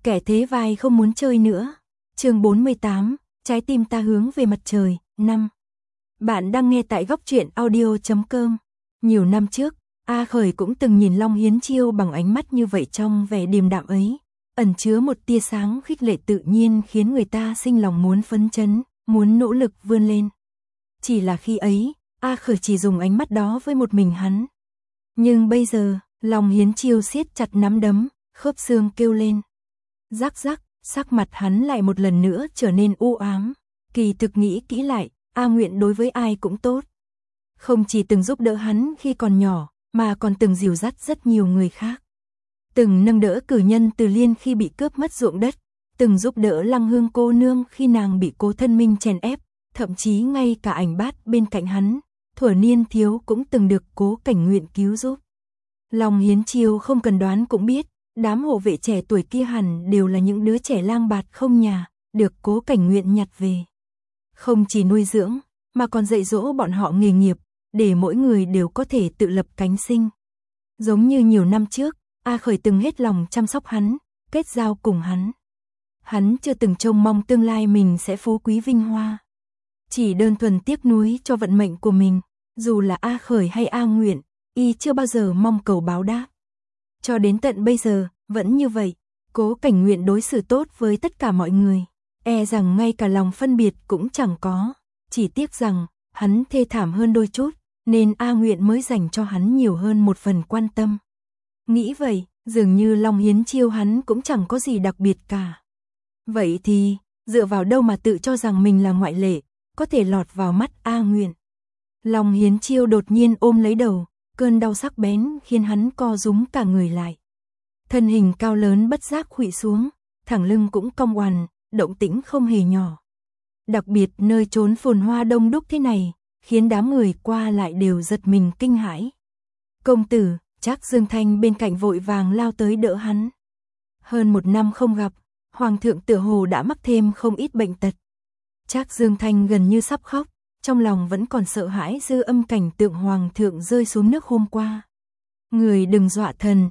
Kẻ thế vai không muốn chơi nữa. Chương 48, trái tim ta hướng về mặt trời, 5. Bạn đang nghe tại goctruyện.audio.com. Nhiều năm trước, A Khởi cũng từng nhìn Long Hiến Chiêu bằng ánh mắt như vậy, trong vẻ điềm đạm ấy, ẩn chứa một tia sáng khích lệ tự nhiên khiến người ta sinh lòng muốn phấn chấn, muốn nỗ lực vươn lên. Chỉ là khi ấy, A Khởi chỉ dùng ánh mắt đó với một mình hắn. Nhưng bây giờ, Long Hiến Chiêu siết chặt nắm đấm, khớp xương kêu lên. Rắc rắc, sắc mặt hắn lại một lần nữa trở nên u ám. Kỳ thực nghĩ kỹ lại, A Nguyện đối với ai cũng tốt. Không chỉ từng giúp đỡ hắn khi còn nhỏ, mà còn từng dìu dắt rất nhiều người khác. Từng nâng đỡ cử nhân Từ Liên khi bị cướp mất ruộng đất, từng giúp đỡ Lăng Hương cô nương khi nàng bị Cố Thân Minh chèn ép, thậm chí ngay cả Ảnh Bát bên cạnh hắn, thuở niên thiếu cũng từng được Cố Cảnh Nguyện cứu giúp. Long Hiến Chiêu không cần đoán cũng biết, đám hộ vệ trẻ tuổi kia hẳn đều là những đứa trẻ lang bạt không nhà, được Cố Cảnh Nguyện nhặt về. Không chỉ nuôi dưỡng, mà còn dạy dỗ bọn họ nghề nghiệp, để mỗi người đều có thể tự lập cánh sinh. Giống như nhiều năm trước, A Khởi từng hết lòng chăm sóc hắn, kết giao cùng hắn. Hắn chưa từng trông mong tương lai mình sẽ phú quý vinh hoa. Chỉ đơn thuần tiếc nuối cho vận mệnh của mình, dù là A Khởi hay A Nguyện, y chưa bao giờ mong cầu báo đáp. Cho đến tận bây giờ, vẫn như vậy, Cố Cảnh Nguyện đối xử tốt với tất cả mọi người, e rằng ngay cả lòng phân biệt cũng chẳng có, chỉ tiếc rằng, hắn thê thảm hơn đôi chút, nên A Nguyện mới dành cho hắn nhiều hơn một phần quan tâm. Nghĩ vậy, dường như Long Hiến Chiêu hắn cũng chẳng có gì đặc biệt cả. Vậy thì, dựa vào đâu mà tự cho rằng mình là ngoại lệ, có thể lọt vào mắt A Nguyện. Long Hiến Chiêu đột nhiên ôm lấy đầu, cơn đau sắc bén khiến hắn co rúm cả người lại. Thân hình cao lớn bất giác khuỵu xuống, thẳng lưng cũng cong oằn, động tĩnh không hề nhỏ. Đặc biệt nơi chốn phồn hoa đông đúc thế này, khiến đám người qua lại đều giật mình kinh hãi. Công tử, Trác Dương Thanh bên cạnh vội vàng lao tới đỡ hắn. Hơn một năm không gặp, Hoàng thượng tựa hồ đã mắc thêm không ít bệnh tật. Trác Dương Thanh gần như sắp khóc, trong lòng vẫn còn sợ hãi dư âm cảnh tượng Hoàng thượng rơi xuống nước hôm qua. Người đừng dọa thần,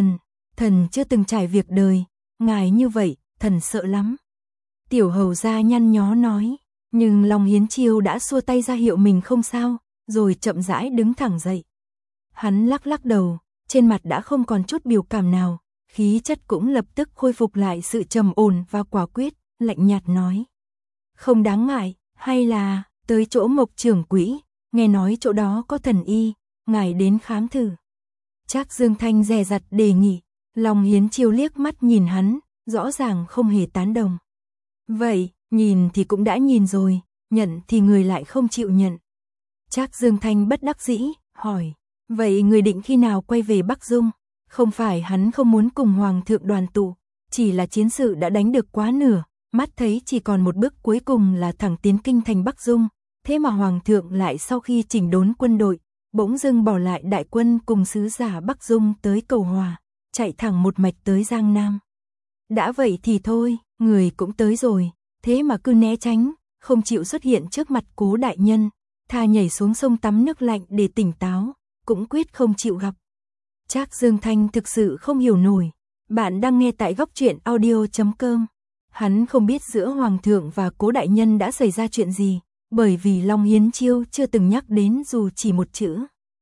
thần chưa từng trải việc đời, ngài như vậy, thần sợ lắm. Tiểu hầu gia nhăn nhó nói, nhưng Long Hiến Chiêu đã xua tay ra hiệu mình không sao, rồi chậm rãi đứng thẳng dậy. Hắn lắc lắc đầu, trên mặt đã không còn chút biểu cảm nào, khí chất cũng lập tức khôi phục lại sự trầm ổn và quả quyết, lạnh nhạt nói. Không đáng ngại, hay là, tới chỗ Mộc trưởng quỹ, nghe nói chỗ đó có thần y, ngài đến khám thử. Trác Dương Thanh dè dặt đề nghị, Long Hiến Chiêu liếc mắt nhìn hắn, rõ ràng không hề tán đồng. Vậy, nhìn thì cũng đã nhìn rồi, nhận thì người lại không chịu nhận. Trác Dương Thanh bất đắc dĩ, hỏi, vậy người định khi nào quay về Bắc Dung? Không phải hắn không muốn cùng Hoàng thượng đoàn tụ, chỉ là chiến sự đã đánh được quá nửa, mắt thấy chỉ còn một bước cuối cùng là thẳng tiến kinh thành Bắc Dung, thế mà Hoàng thượng lại sau khi chỉnh đốn quân đội, bỗng dưng bỏ lại đại quân cùng sứ giả Bắc Dung tới cầu hòa, chạy thẳng một mạch tới Giang Nam. Đã vậy thì thôi, người cũng tới rồi, thế mà cứ né tránh, không chịu xuất hiện trước mặt Cố đại nhân, thà nhảy xuống sông tắm nước lạnh để tỉnh táo, cũng quyết không chịu gặp. Trác Dương Thanh thực sự không hiểu nổi. Bạn đang nghe tại goctruyện.audio.com. Hắn không biết giữa Hoàng thượng và Cố đại nhân đã xảy ra chuyện gì, bởi vì Long Hiến Chiêu chưa từng nhắc đến dù chỉ một chữ.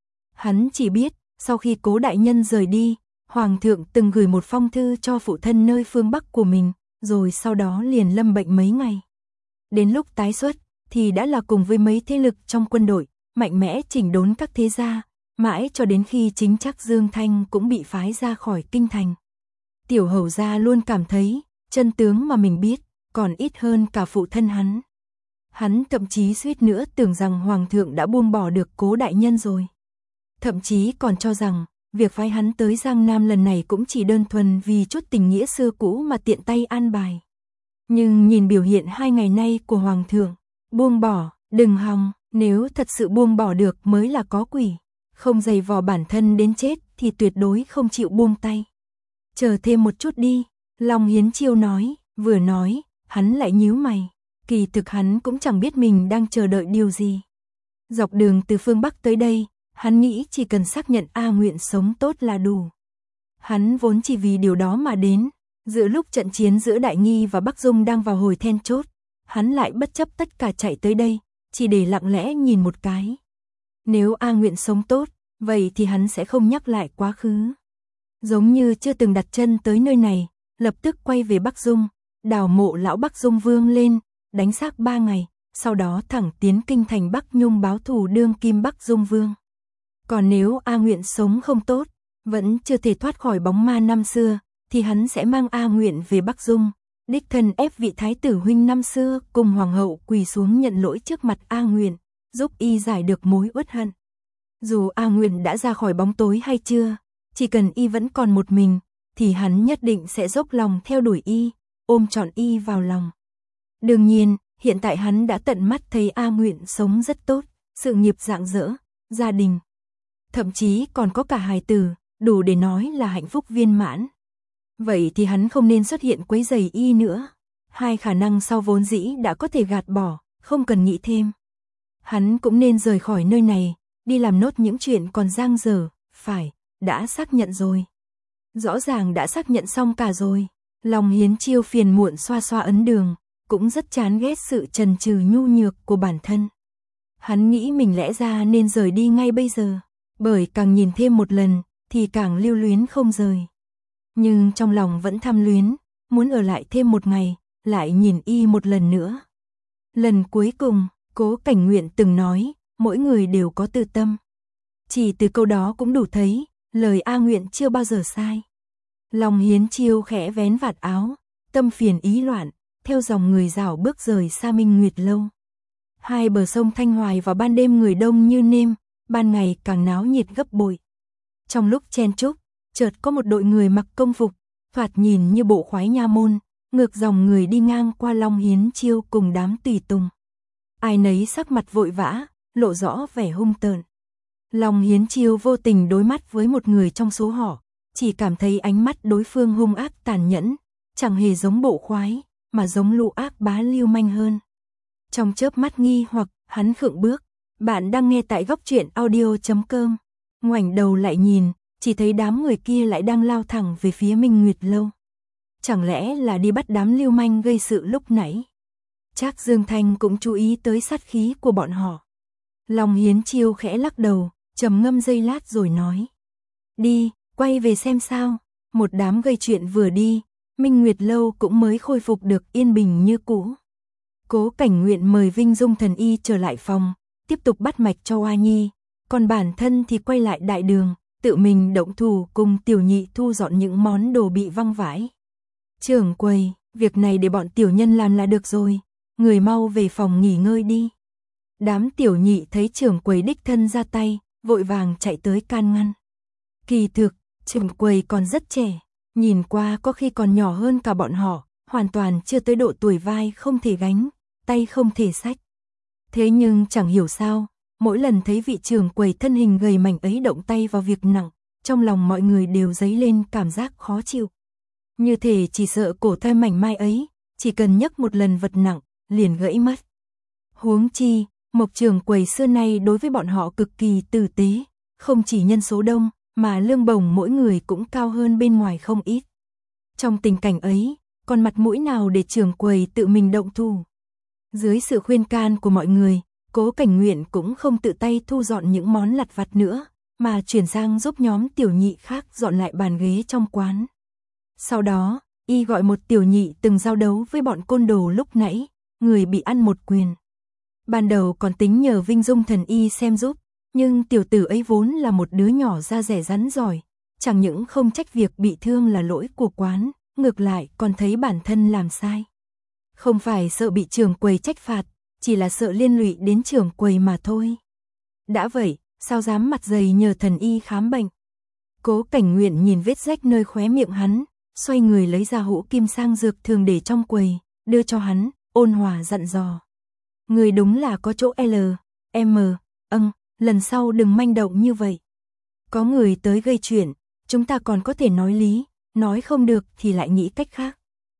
Hắn chỉ biết, sau khi Cố đại nhân rời đi, Hoàng thượng từng gửi một phong thư cho phụ thân nơi phương Bắc của mình, rồi sau đó liền lâm bệnh mấy ngày. Đến lúc tái xuất, thì đã là cùng với mấy thế lực trong quân đội, mạnh mẽ chỉnh đốn các thế gia, mãi cho đến khi chính Trác Dương Thanh cũng bị phái ra khỏi kinh thành. Tiểu hầu gia luôn cảm thấy, chân tướng mà mình biết, còn ít hơn cả phụ thân hắn. Hắn thậm chí suýt nữa tưởng rằng Hoàng thượng đã buông bỏ được Cố đại nhân rồi. Thậm chí còn cho rằng, việc phái hắn tới Giang Nam lần này cũng chỉ đơn thuần vì chút tình nghĩa xưa cũ mà tiện tay an bài. Nhưng nhìn biểu hiện 2 ngày nay của Hoàng thượng, buông bỏ, đừng hòng, nếu thật sự buông bỏ được mới là có quỷ. Không giày vò bản thân đến chết thì tuyệt đối không chịu buông tay. Chờ thêm một chút đi, Long Hiến Chiêu nói, vừa nói, hắn lại nhíu mày. Kỳ thực hắn cũng chẳng biết mình đang chờ đợi điều gì. Dọc đường từ phương Bắc tới đây, hắn nghĩ chỉ cần xác nhận A Nguyện sống tốt là đủ. Hắn vốn chỉ vì điều đó mà đến, Giữa lúc trận chiến giữa Đại Nghi và Bắc Dung đang vào hồi then chốt, hắn lại bất chấp tất cả chạy tới đây, chỉ để lặng lẽ nhìn một cái. Nếu A Nguyện sống tốt, vậy thì hắn sẽ không nhắc lại quá khứ. Giống như chưa từng đặt chân tới nơi này, lập tức quay về Bắc Dung, đào mộ lão Bắc Dung Vương lên, đánh xác 3 ngày, sau đó thẳng tiến kinh thành Bắc Nhung báo thù đương kim Bắc Dung Vương. Còn nếu A Nguyện sống không tốt, vẫn chưa thể thoát khỏi bóng ma năm xưa, thì hắn sẽ mang A Nguyện về Bắc Dung, đích thân ép vị thái tử huynh năm xưa cùng hoàng hậu quỳ xuống nhận lỗi trước mặt A Nguyện, giúp y giải được mối uất hận. Dù A Nguyện đã ra khỏi bóng tối hay chưa, chỉ cần y vẫn còn một mình, thì hắn nhất định sẽ dốc lòng theo đuổi y, ôm trọn y vào lòng. Đương nhiên, hiện tại hắn đã tận mắt thấy A Nguyện sống rất tốt, sự nghiệp rạng rỡ, gia đình. Thậm chí còn có cả hài tử, đủ để nói là hạnh phúc viên mãn. Vậy thì hắn không nên xuất hiện quấy rầy y nữa. Hai khả năng sau vốn dĩ đã có thể gạt bỏ, không cần nghĩ thêm. Hắn cũng nên rời khỏi nơi này, đi làm nốt những chuyện còn dang dở, phải, đã xác nhận rồi. Rõ ràng đã xác nhận xong cả rồi. Lòng Hiến Chiêu phiền muộn xoa xoa ấn đường, cũng rất chán ghét sự trần trừ nhu nhược của bản thân. Hắn nghĩ mình lẽ ra nên rời đi ngay bây giờ, bởi càng nhìn thêm một lần, thì càng lưu luyến không rời. Nhưng trong lòng vẫn tham luyến, muốn ở lại thêm một ngày, lại nhìn y một lần nữa. Lần cuối cùng, Cố Cảnh Nguyện từng nói, mỗi người đều có tư tâm. Chỉ từ câu đó cũng đủ thấy, lời A Nguyện chưa bao giờ sai. Lòng Hiến Chiêu khẽ vén vạt áo, tâm phiền ý loạn, theo dòng người rảo bước rời xa Minh Nguyệt Lâu. Hai bờ sông Thanh Hoài vào ban đêm người đông như nêm, ban ngày càng náo nhiệt gấp bội. Trong lúc chen chúc, chợt có một đội người mặc công phục, thoạt nhìn như bộ khoái nha môn, ngược dòng người đi ngang qua Long Hiến Chiêu cùng đám tùy tùng. Ai nấy sắc mặt vội vã, lộ rõ vẻ hung tợn. Long Hiến Chiêu vô tình đối mắt với một người trong số họ, chỉ cảm thấy ánh mắt đối phương hung ác tàn nhẫn, chẳng hề giống bộ khoái, mà giống lũ ác bá lưu manh hơn. Trong chớp mắt nghi hoặc, hắn khựng bước. Bạn đang nghe tại góc truyện audio.com. Ngoảnh đầu lại nhìn, chỉ thấy đám người kia lại đang lao thẳng về phía Minh Nguyệt Lâu. Chẳng lẽ là đi bắt đám lưu manh gây sự lúc nãy? Trác Dương Thanh cũng chú ý tới sát khí của bọn họ. Long Hiến Chiêu khẽ lắc đầu, trầm ngâm giây lát rồi nói. Đi, quay về xem sao. Một đám gây chuyện vừa đi, Minh Nguyệt Lâu cũng mới khôi phục được yên bình như cũ. Cố Cảnh Nguyện mời Vinh Dung thần y trở lại phòng, tiếp tục bắt mạch cho Hoa Nhi, còn bản thân thì quay lại đại đường, tự mình động thủ cùng tiểu nhị thu dọn những món đồ bị văng vãi. Trưởng quầy, việc này để bọn tiểu nhân làm là được rồi, người mau về phòng nghỉ ngơi đi. Đám tiểu nhị thấy trưởng quầy đích thân ra tay, vội vàng chạy tới can ngăn. Kỳ thực, trưởng quầy còn rất trẻ, nhìn qua có khi còn nhỏ hơn cả bọn họ, hoàn toàn chưa tới độ tuổi vai không thể gánh, tay không thể xách. Thế nhưng chẳng hiểu sao, mỗi lần thấy vị trưởng quầy thân hình gầy mảnh ấy động tay vào việc nặng, trong lòng mọi người đều dấy lên cảm giác khó chịu. Như thể chỉ sợ cổ tay mảnh mai ấy, chỉ cần nhấc một lần vật nặng, liền gãy mất. Huống chi, Mộc trưởng quầy xưa nay đối với bọn họ cực kỳ tử tế, không chỉ nhân số đông, mà lương bổng mỗi người cũng cao hơn bên ngoài không ít. Trong tình cảnh ấy, còn mặt mũi nào để trưởng quầy tự mình động thủ? Dưới sự khuyên can của mọi người, Cố Cảnh Nguyện cũng không tự tay thu dọn những món lặt vặt nữa, mà chuyển sang giúp nhóm tiểu nhị khác dọn lại bàn ghế trong quán. Sau đó, y gọi một tiểu nhị từng giao đấu với bọn côn đồ lúc nãy, người bị ăn một quyền. Ban đầu còn tính nhờ Vinh Dung thần y xem giúp, nhưng tiểu tử ấy vốn là một đứa nhỏ da dẻ rắn giỏi, chẳng những không trách việc bị thương là lỗi của quán, ngược lại còn thấy bản thân làm sai. Không phải sợ bị trưởng quầy trách phạt, chỉ là sợ liên lụy đến trưởng quầy mà thôi. Đã vậy, sao dám mặt dày nhờ thần y khám bệnh? Cố Cảnh Nguyện nhìn vết rách nơi khóe miệng hắn, xoay người lấy ra hũ kim sang dược thường để trong quầy, đưa cho hắn, ôn hòa dặn dò. Người đúng là có chỗ L, M, lần sau đừng manh động như vậy. Có người tới gây chuyện, chúng ta còn có thể nói lý, nói không được thì lại nghĩ cách khác.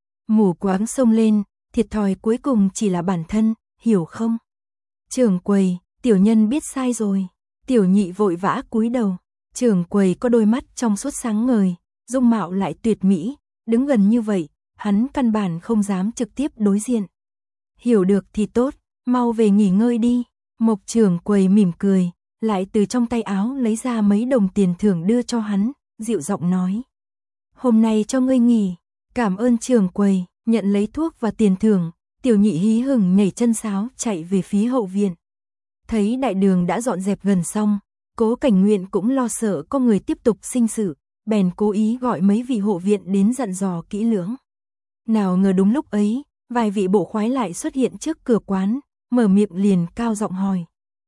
Mù quáng xông lên, thiệt thòi cuối cùng chỉ là bản thân, hiểu không? Trưởng quầy, tiểu nhân biết sai rồi. Tiểu nhị vội vã cúi đầu. Trưởng quầy có đôi mắt trong suốt sáng ngời, dung mạo lại tuyệt mỹ, đứng gần như vậy, hắn căn bản không dám trực tiếp đối diện. Hiểu được thì tốt, mau về nghỉ ngơi đi. Mộc trưởng quầy mỉm cười, lại từ trong tay áo lấy ra mấy đồng tiền thưởng đưa cho hắn, dịu giọng nói. Hôm nay cho ngươi nghỉ, cảm ơn trưởng quầy. Nhận lấy thuốc và tiền thưởng, Tiểu Nhị hí hửng nhảy chân sáo chạy về phía hậu viện. Thấy đại đường đã dọn dẹp gần xong, Cố Cảnh Nguyện cũng lo sợ có người tiếp tục sinh sự, bèn cố ý gọi mấy vị hộ viện đến dặn dò kỹ lưỡng. Nào ngờ đúng lúc ấy, vài vị bộ khoái lại xuất hiện trước cửa quán, mở miệng liền cao giọng hỏi.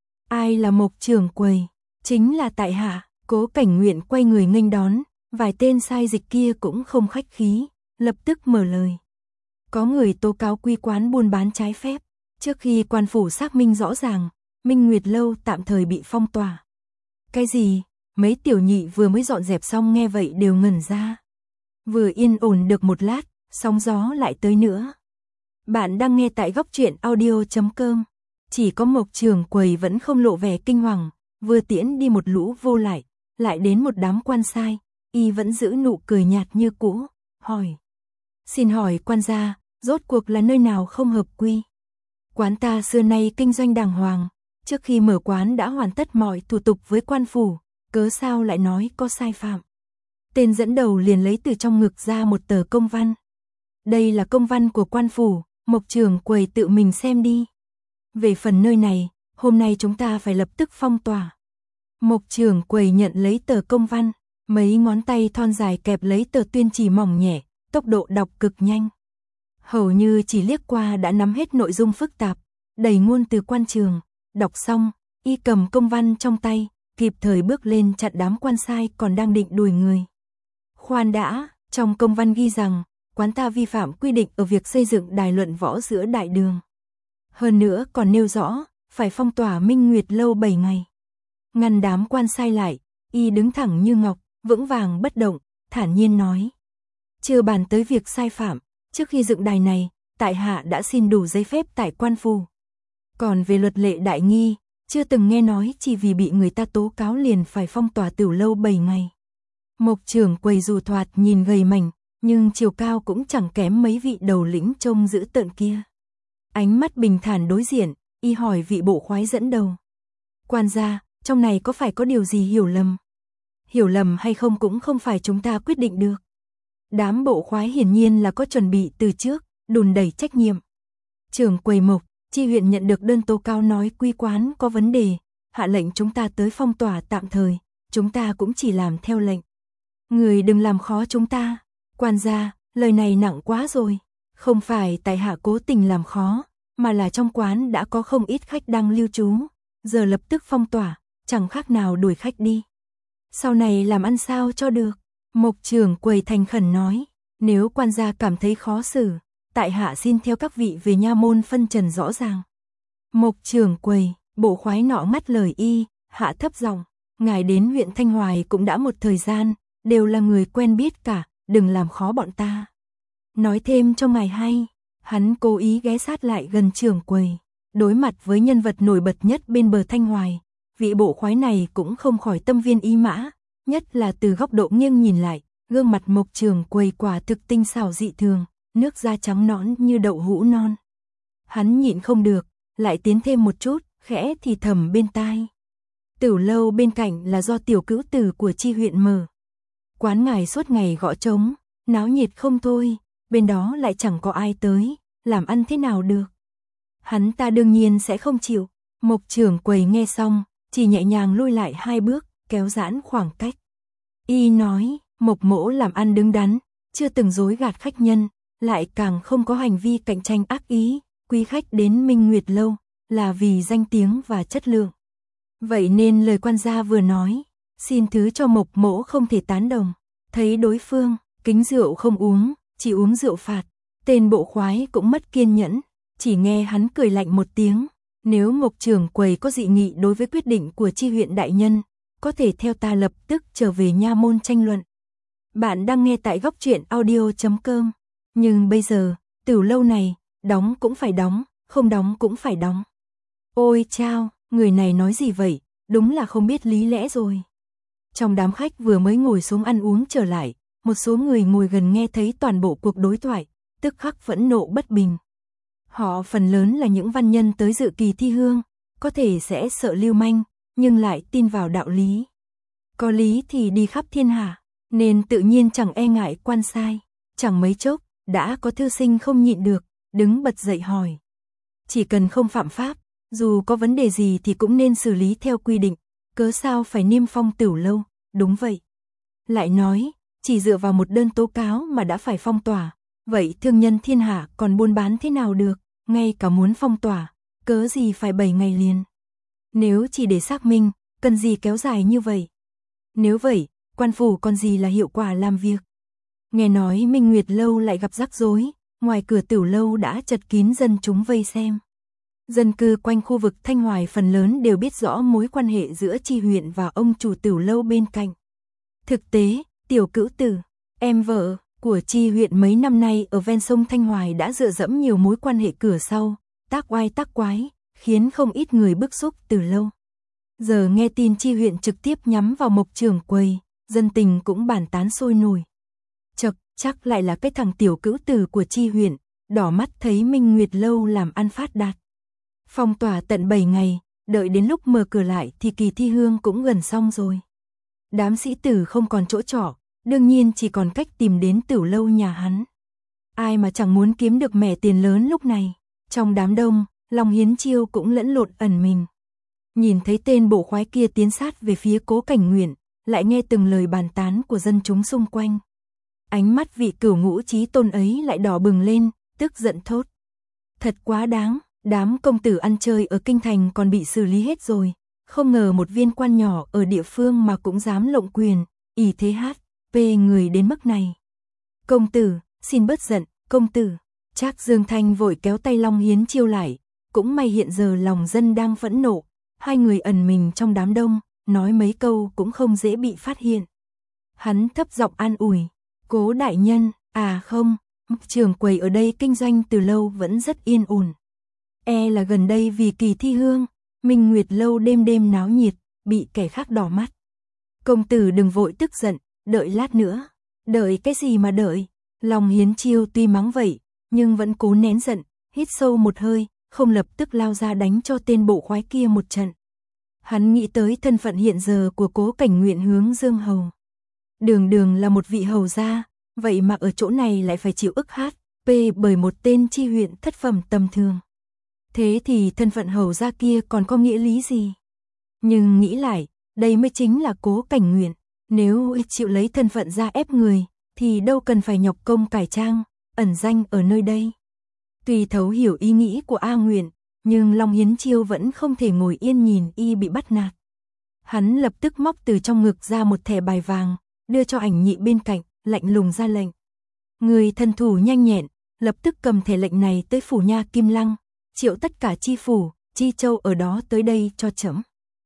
Ai là Mộc trưởng quầy? Chính là tại hạ. Cố Cảnh Nguyện quay người nghênh đón, vài tên sai dịch kia cũng không khách khí, lập tức mở lời. Có người tố cáo quy quán buôn bán trái phép, trước khi quan phủ xác minh rõ ràng, Minh Nguyệt Lâu tạm thời bị phong tỏa. Cái gì? Mấy tiểu nhị vừa mới dọn dẹp xong nghe vậy đều ngẩn ra. Vừa yên ổn được một lát, sóng gió lại tới nữa. Bạn đang nghe tại góc truyện audio.com. Chỉ có Mộc trưởng quầy vẫn không lộ vẻ kinh hoàng, vừa tiễn đi một lũ vô lại đến một đám quan sai, y vẫn giữ nụ cười nhạt như cũ, hỏi. Xin hỏi quan gia, rốt cuộc là nơi nào không hợp quy? Quán ta xưa nay kinh doanh đàng hoàng, trước khi mở quán đã hoàn tất mọi thủ tục với quan phủ, cớ sao lại nói có sai phạm? Tên dẫn đầu liền lấy từ trong ngực ra một tờ công văn. Đây là công văn của quan phủ, Mộc trưởng quầy tự mình xem đi. Về phần nơi này, hôm nay chúng ta phải lập tức phong tỏa. Mộc trưởng quầy nhận lấy tờ công văn, mấy ngón tay thon dài kẹp lấy tờ tuyên chỉ mỏng nhẹ, tốc độ đọc cực nhanh. Hầu như chỉ liếc qua đã nắm hết nội dung phức tạp, đầy ngôn từ quan trường. Đọc xong, y cầm công văn trong tay, kịp thời bước lên chặn đám quan sai còn đang định đuổi người. Khoan đã, trong công văn ghi rằng, quán ta vi phạm quy định ở việc xây dựng đài luận võ giữa đại đường. Hơn nữa còn nêu rõ, phải phong tỏa Minh Nguyệt Lâu 7 ngày. Ngăn đám quan sai lại, y đứng thẳng như ngọc, vững vàng bất động, thản nhiên nói. Chưa bàn tới việc sai phạm, trước khi dựng đài này, tại hạ đã xin đủ giấy phép tại quan phủ. Còn về luật lệ đại nghi, chưa từng nghe nói chỉ vì bị người ta tố cáo liền phải phong tỏa Tiểu Lâu 7 ngày. Mộc trưởng quầy dù thoạt nhìn gầy mảnh, nhưng chiều cao cũng chẳng kém mấy vị đầu lĩnh trông dữ tợn kia. Ánh mắt bình thản đối diện, y hỏi vị bộ khoái dẫn đầu. Quan gia, trong này có phải có điều gì hiểu lầm? Hiểu lầm hay không cũng không phải chúng ta quyết định được. Đám bộ khoái hiển nhiên là có chuẩn bị từ trước, đùn đẩy trách nhiệm. Trưởng quầy Mộc, chi huyện nhận được đơn tố cáo nói quy quán có vấn đề, hạ lệnh chúng ta tới phong tỏa tạm thời, chúng ta cũng chỉ làm theo lệnh. Người đừng làm khó chúng ta. Quan gia, lời này nặng quá rồi. Không phải tại hạ cố tình làm khó, mà là trong quán đã có không ít khách đang lưu trú, giờ lập tức phong tỏa, chẳng khác nào đuổi khách đi. Sau này làm ăn sao cho được? Mộc trưởng quầy thành khẩn nói, nếu quan gia cảm thấy khó xử, tại hạ xin theo các vị về nha môn phân trần rõ ràng. Mộc trưởng quầy, bộ khoái nọ ngắt lời y, hạ thấp giọng, ngài đến huyện Thanh Hoài cũng đã một thời gian, đều là người quen biết cả, đừng làm khó bọn ta. Nói thêm cho ngài hay, hắn cố ý ghé sát lại gần trưởng quầy, đối mặt với nhân vật nổi bật nhất bên bờ Thanh Hoài, vị bộ khoái này cũng không khỏi tâm viên ý mã, nhất là từ góc độ nghiêng nhìn lại, gương mặt Mộc trưởng quầy quả thực tinh xảo dị thường, nước da trắng nõn như đậu hũ non. Hắn nhịn không được, lại tiến thêm một chút, khẽ thì thầm bên tai. Tiểu Lâu bên cạnh là do tiểu cữu tử của chi huyện mở. Quán ngài suốt ngày gõ trống, náo nhiệt không thôi, bên đó lại chẳng có ai tới, làm ăn thế nào được. Hắn ta đương nhiên sẽ không chịu. Mộc trưởng quầy nghe xong, chỉ nhẹ nhàng lui lại 2 bước, kéo giãn khoảng cách. Y nói, Mộc mỗ làm ăn đứng đắn, chưa từng dối gạt khách nhân, lại càng không có hành vi cạnh tranh ác ý, quý khách đến Minh Nguyệt Lâu, là vì danh tiếng và chất lượng. Vậy nên lời quan gia vừa nói, xin thứ cho Mộc mỗ không thể tán đồng. Thấy đối phương, kính rượu không uống, chỉ uống rượu phạt, tên bộ khoái cũng mất kiên nhẫn, chỉ nghe hắn cười lạnh một tiếng. Nếu Mộc trưởng quầy có dị nghị đối với quyết định của chi huyện đại nhân, có thể theo ta lập tức trở về nha môn tranh luận. Bạn đang nghe tại góc truyện audio.com. Nhưng bây giờ, Tiểu Lâu này, đóng cũng phải đóng, không đóng cũng phải đóng. Ôi chao, người này nói gì vậy, đúng là không biết lý lẽ rồi. Trong đám khách vừa mới ngồi xuống ăn uống trở lại, một số người ngồi gần nghe thấy toàn bộ cuộc đối thoại, tức khắc phẫn nộ bất bình. Họ phần lớn là những văn nhân tới dự kỳ thi hương, có thể sẽ sợ lưu manh, nhưng lại tin vào đạo lý. Có lý thì đi khắp thiên hạ, nên tự nhiên chẳng e ngại quan sai. Chẳng mấy chốc, đã có thư sinh không nhịn được, đứng bật dậy hỏi. Chỉ cần không phạm pháp, dù có vấn đề gì thì cũng nên xử lý theo quy định, cớ sao phải niêm phong Tửu lâu? Đúng vậy. Lại nói, chỉ dựa vào một đơn tố cáo mà đã phải phong tỏa, vậy thương nhân thiên hạ còn buôn bán thế nào được, ngay cả muốn phong tỏa, cớ gì phải 7 ngày liền. Nếu chỉ để xác minh, cần gì kéo dài như vậy? Nếu vậy, quan phủ còn gì là hiệu quả làm việc? Nghe nói Minh Nguyệt lâu lại gặp rắc rối, ngoài cửa Tửu lâu đã chật kín dân chúng vây xem. Dân cư quanh khu vực Thanh Hoài phần lớn đều biết rõ mối quan hệ giữa Chi huyện và ông chủ Tửu lâu bên cạnh. Thực tế, Tiểu Cữu Tử, em vợ của Chi huyện mấy năm nay ở ven sông Thanh Hoài đã dựa dẫm nhiều mối quan hệ cửa sau, tác oai tác quái, khiến không ít người bức xúc từ lâu. Giờ nghe tin Chi huyện trực tiếp nhắm vào Mộc Trưởng Quầy, dân tình cũng bàn tán sôi nổi. Chắc lại là cái thằng Tiểu Cữu Tử của Chi huyện, đỏ mắt thấy Minh Nguyệt lâu làm ăn phát đạt. Phong tỏa tận 7 ngày, đợi đến lúc mở cửa lại thì kỳ thi hương cũng gần xong rồi. Đám sĩ tử không còn chỗ trọ, đương nhiên chỉ còn cách tìm đến Tửu lâu nhà hắn. Ai mà chẳng muốn kiếm được mẻ tiền lớn lúc này. Trong đám đông, Long Hiến Chiêu cũng lẫn lộn ẩn mình. Nhìn thấy tên bộ khoái kia tiến sát về phía Cố Cảnh Nguyện, lại nghe từng lời bàn tán của dân chúng xung quanh. Ánh mắt vị cửu ngũ chí tôn ấy lại đỏ bừng lên, tức giận thốt. Thật quá đáng, đám công tử ăn chơi ở kinh thành còn bị xử lý hết rồi. Không ngờ một viên quan nhỏ ở địa phương mà cũng dám lộng quyền, ỷ thế hát, pê người đến mức này. Công tử, xin bớt giận, công tử. Trác Dương Thanh vội kéo tay Long Hiến Chiêu lại, cũng may hiện giờ lòng dân đang phẫn nộ. Hai người ẩn mình trong đám đông, nói mấy câu cũng không dễ bị phát hiện. Hắn thấp giọng an ủi. Cố đại nhân, à không, Trưởng Quầy ở đây kinh doanh từ lâu vẫn rất yên ổn. E là gần đây vì kỳ thi hương, Minh Nguyệt lâu đêm đêm náo nhiệt, bị kẻ khác đỏ mắt. Công tử đừng vội tức giận, đợi lát nữa. Đợi cái gì mà đợi? Long Hiến Chiêu tuy mắng vậy, nhưng vẫn cố nén giận, hít sâu một hơi, không lập tức lao ra đánh cho tên bộ khoái kia một trận. Hắn nghĩ tới thân phận hiện giờ của Cố Cảnh Nguyện hướng Dương hầu. Đường là một vị hầu gia, vậy mà ở chỗ này lại phải chịu ức hát, bởi một tên Chi huyện thất phẩm tầm thường. Thế thì thân phận hầu gia kia còn có nghĩa lý gì? Nhưng nghĩ lại, đây mới chính là Cố Cảnh Nguyện, nếu chịu lấy thân phận ra ép người, thì đâu cần phải nhọc công cải trang, ẩn danh ở nơi đây. Tuy thấu hiểu ý nghĩ của A Nguyện, nhưng Long Hiến Chiêu vẫn không thể ngồi yên nhìn y bị bắt nạt. Hắn lập tức móc từ trong ngực ra một thẻ bài vàng, đưa cho Ảnh Nhị bên cạnh, lạnh lùng ra lệnh. Người thân thủ nhanh nhẹn, lập tức cầm thẻ lệnh này tới phủ nha Kim Lăng, triệu tất cả chi phủ, chi châu ở đó tới đây cho trẫm.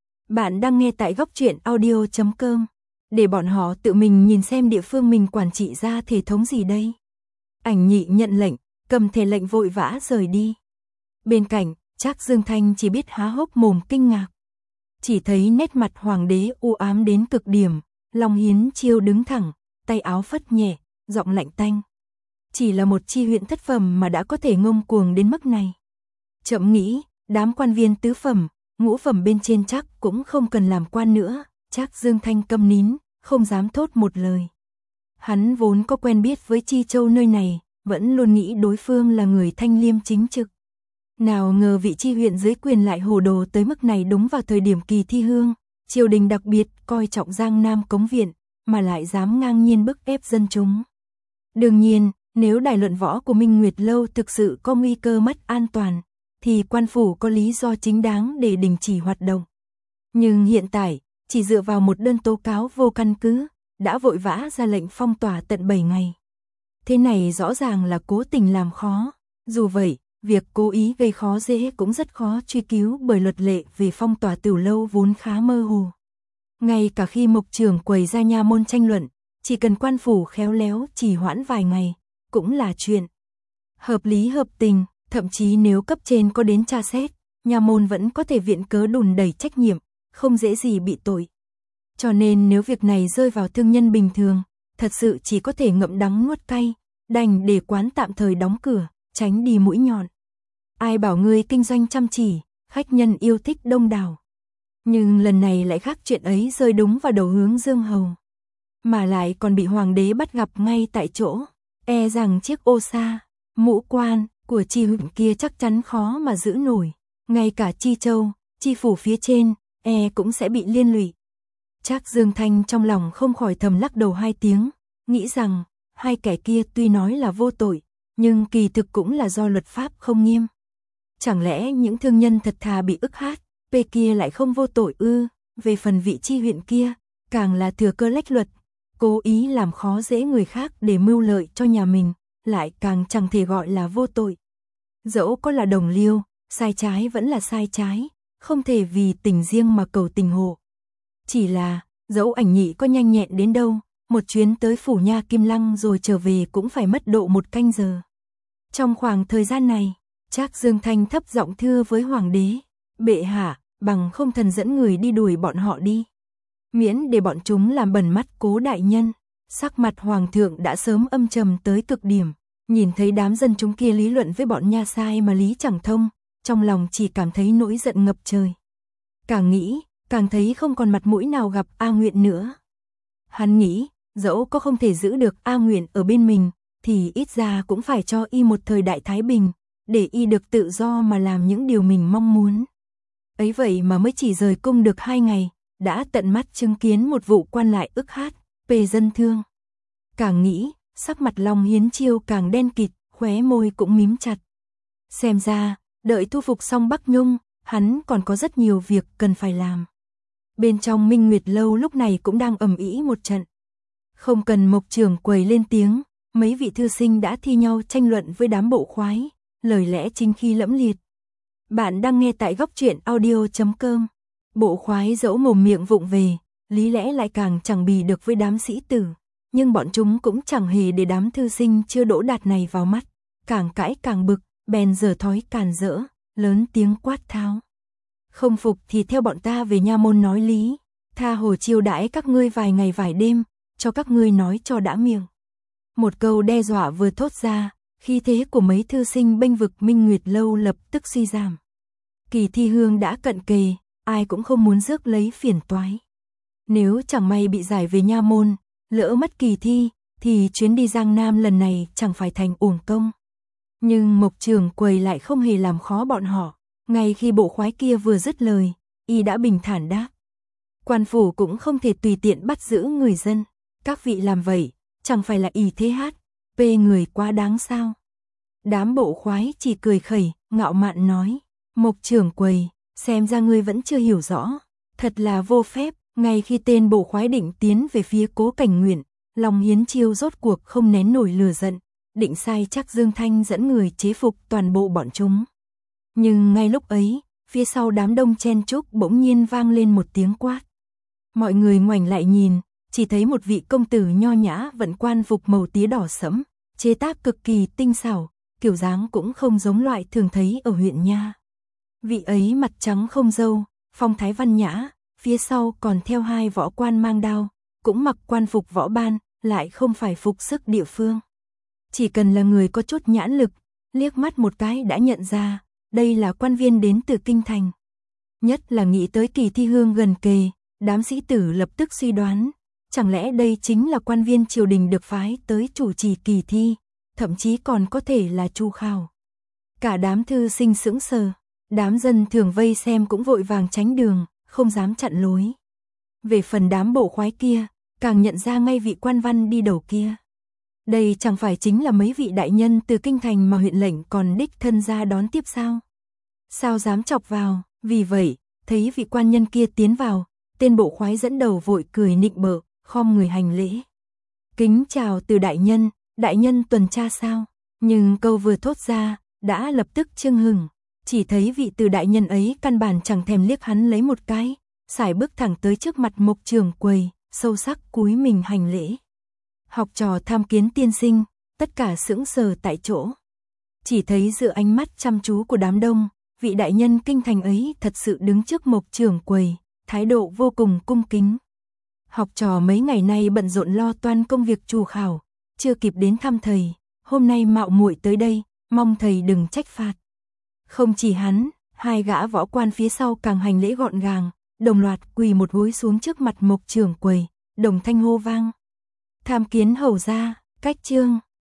Bạn đang nghe tại góc truyện audio.com, để bọn họ tự mình nhìn xem địa phương mình quản trị ra thể thống gì đây. Ảnh Nhị nhận lệnh, cầm thẻ lệnh vội vã rời đi. Bên cạnh, Trác Dương Thanh chỉ biết há hốc mồm kinh ngạc. Chỉ thấy nét mặt hoàng đế u ám đến cực điểm, Long Hiến Chiêu đứng thẳng, tay áo phất nhẹ, giọng lạnh tanh. Chỉ là một chi huyện thất phẩm mà đã có thể ngông cuồng đến mức này. Chậm nghĩ, đám quan viên tứ phẩm, ngũ phẩm bên trên chắc cũng không cần làm quan nữa. Trác Dương Thanh câm nín, không dám thốt một lời. Hắn vốn có quen biết với Chi Châu nơi này, vẫn luôn nghĩ đối phương là người thanh liêm chính trực. Nào ngờ vị chi huyện dưới quyền lại hồ đồ tới mức này đúng vào thời điểm kỳ thi hương, triều đình đặc biệt coi trọng Giang Nam Cống Viện, mà lại dám ngang nhiên bức ép dân chúng. Đương nhiên, nếu đài luận võ của Minh Nguyệt lâu thực sự có nguy cơ mất an toàn, thì quan phủ có lý do chính đáng để đình chỉ hoạt động. Nhưng hiện tại, chỉ dựa vào một đơn tố cáo vô căn cứ, đã vội vã ra lệnh phong tỏa tận 7 ngày. Thế này rõ ràng là cố tình làm khó. Dù vậy, việc cố ý gây khó dễ cũng rất khó truy cứu bởi luật lệ về phong tỏa Tửu lâu vốn khá mơ hồ. Ngay cả khi Mộc Trưởng Quầy ra nha môn tranh luận, chỉ cần quan phủ khéo léo trì hoãn vài ngày, cũng là chuyện hợp lý hợp tình, thậm chí nếu cấp trên có đến tra xét, nha môn vẫn có thể viện cớ đùn đẩy trách nhiệm, không dễ gì bị tội. Cho nên nếu việc này rơi vào thương nhân bình thường, thật sự chỉ có thể ngậm đắng nuốt cay, đành để quán tạm thời đóng cửa, tránh đi mũi nhọn. Ai bảo ngươi kinh doanh chăm chỉ, khách nhân yêu thích đông đảo. Nhưng lần này lại khác, chuyện ấy rơi đúng vào đầu Hướng Dương Hầu. Mà lại còn bị hoàng đế bắt gặp ngay tại chỗ, e rằng chiếc ô sa, mũ quan của Chi huyện kia chắc chắn khó mà giữ nổi, ngay cả Chi Châu, Chi phủ phía trên, cũng sẽ bị liên lụy. Trác Dương Thanh trong lòng không khỏi thầm lắc đầu hai tiếng, nghĩ rằng hai kẻ kia tuy nói là vô tội, nhưng kỳ thực cũng là do luật pháp không nghiêm. Chẳng lẽ những thương nhân thật thà bị ức hát, kia lại không vô tội ư? Về phần vị Chi huyện kia, càng là thừa cơ lách luật, cố ý làm khó dễ người khác để mưu lợi cho nhà mình, lại càng chẳng thể gọi là vô tội. Dẫu có là đồng liêu, sai trái vẫn là sai trái, không thể vì tình riêng mà cầu tình hộ. Chỉ là, dẫu ảnh nhị có nhanh nhẹn đến đâu, một chuyến tới phủ nha Kim Lăng rồi trở về cũng phải mất độ 1 canh giờ. Trong khoảng thời gian này, Trác Dương Thanh thấp giọng thưa với hoàng đế, bệ hạ, bằng không thần dẫn người đi đuổi bọn họ đi. Miễn để bọn chúng làm bẩn mắt Cố đại nhân. Sắc mặt hoàng thượng đã sớm âm trầm tới cực điểm, nhìn thấy đám dân chúng kia lý luận với bọn nha sai mà lý chẳng thông, trong lòng chỉ cảm thấy nỗi giận ngập trời. Càng nghĩ, càng thấy không còn mặt mũi nào gặp A Nguyện nữa. Hắn nghĩ, dẫu có không thể giữ được A Nguyện ở bên mình, thì ít ra cũng phải cho y một thời đại thái bình, để y được tự do mà làm những điều mình mong muốn. Ấy vậy mà mới chỉ rời cung được 2 ngày, đã tận mắt chứng kiến một vụ quan lại ức hát, dân thương. Càng nghĩ, sắc mặt Long Hiến Chiêu càng đen kịt, khóe môi cũng mím chặt. Xem ra, đợi thu phục xong Bắc Nhung, hắn còn có rất nhiều việc cần phải làm. Bên trong Minh Nguyệt Lâu lúc này cũng đang ầm ĩ một trận. Không cần Mộc Trưởng Quầy lên tiếng, mấy vị thư sinh đã thi nhau tranh luận với đám bộ khoái, lời lẽ chính khí lẫm liệt. Bạn đang nghe tại góc truyện audio.com. Bộ khoái dẫu mồm miệng vụng về, lý lẽ lại càng chẳng bì được với đám sĩ tử, nhưng bọn chúng cũng chẳng hề để đám thư sinh chưa đỗ đạt này vào mắt, càng cãi càng bực, bèn giở thói càn rỡ, lớn tiếng quát tháo. Không phục thì theo bọn ta về nha môn nói lý, tha hồ chiêu đãi các ngươi vài ngày vài đêm, cho các ngươi nói cho đã miệng. Một câu đe dọa vừa thốt ra, khí thế của mấy thư sinh bênh vực Minh Nguyệt Lâu lập tức suy giảm. Kỳ thi hương đã cận kề, ai cũng không muốn rước lấy phiền toái. Nếu chẳng may bị giải về nha môn, lỡ mất kỳ thi, thì chuyến đi Giang Nam lần này chẳng phải thành uổng công. Nhưng Mộc Trưởng Quầy lại không hề làm khó bọn họ, ngay khi bộ khoái kia vừa dứt lời, y đã bình thản đáp. Quan phủ cũng không thể tùy tiện bắt giữ người dân, các vị làm vậy, chẳng phải là ỷ thế hát, người quá đáng sao. Đám bộ khoái chỉ cười khẩy, ngạo mạn nói, Mộc Trưởng Quầy, xem ra ngươi vẫn chưa hiểu rõ, thật là vô phép. Ngay khi tên bộ khoái định tiến về phía Cố Cảnh Nguyện, Long Hiến Chiêu rốt cuộc không nén nổi lửa giận, định sai Trác Dương Thanh dẫn người chế phục toàn bộ bọn chúng. Nhưng ngay lúc ấy, phía sau đám đông chen chúc bỗng nhiên vang lên một tiếng quát. Mọi người ngoảnh lại nhìn, chỉ thấy một vị công tử nho nhã vận quan phục màu tía đỏ sẫm, chế tác cực kỳ tinh xảo, kiểu dáng cũng không giống loại thường thấy ở huyện nha. Vị ấy mặt trắng không râu, phong thái văn nhã, phía sau còn theo 2 võ quan mang đao, cũng mặc quan phục võ ban, lại không phải phục sức địa phương. Chỉ cần là người có chút nhãn lực, liếc mắt một cái đã nhận ra, đây là quan viên đến từ kinh thành. Nhất là nghĩ tới kỳ thi hương gần kề, đám sĩ tử lập tức suy đoán, chẳng lẽ đây chính là quan viên triều đình được phái tới chủ trì kỳ thi, thậm chí còn có thể là Chu Khảo. Cả đám thư sinh sững sờ, đám dân thường vây xem cũng vội vàng tránh đường, không dám chặn lối. Về phần đám bộ khoái kia, càng nhận ra ngay vị quan văn đi đầu kia. Đây chẳng phải chính là mấy vị đại nhân từ kinh thành mà huyện lệnh còn đích thân ra đón tiếp sao? Sao dám chọc vào? Vì vậy, thấy vị quan nhân kia tiến vào, tên bộ khoái dẫn đầu vội cười nịnh bợ, khom người hành lễ. Kính chào từ đại nhân tuần tra sao? Nhưng câu vừa thốt ra, đã lập tức chưng hừng. Chỉ thấy vị từ đại nhân ấy căn bản chẳng thèm liếc hắn lấy một cái, sải bước thẳng tới trước mặt Mộc Trưởng Quầy, sâu sắc cúi mình hành lễ. Học trò tham kiến tiên sinh, tất cả sững sờ tại chỗ. Chỉ thấy giữa ánh mắt chăm chú của đám đông, vị đại nhân kinh thành ấy thật sự đứng trước Mộc Trưởng Quầy, thái độ vô cùng cung kính. Học trò mấy ngày nay bận rộn lo toan công việc trù khảo, chưa kịp đến thăm thầy, hôm nay mạo muội tới đây, mong thầy đừng trách phạt. Không chỉ hắn, hai gã võ quan phía sau càng hành lễ gọn gàng, đồng loạt quỳ một gối xuống trước mặt Mộc trưởng quầy, đồng thanh hô vang. Tham kiến hầu gia, cách chương.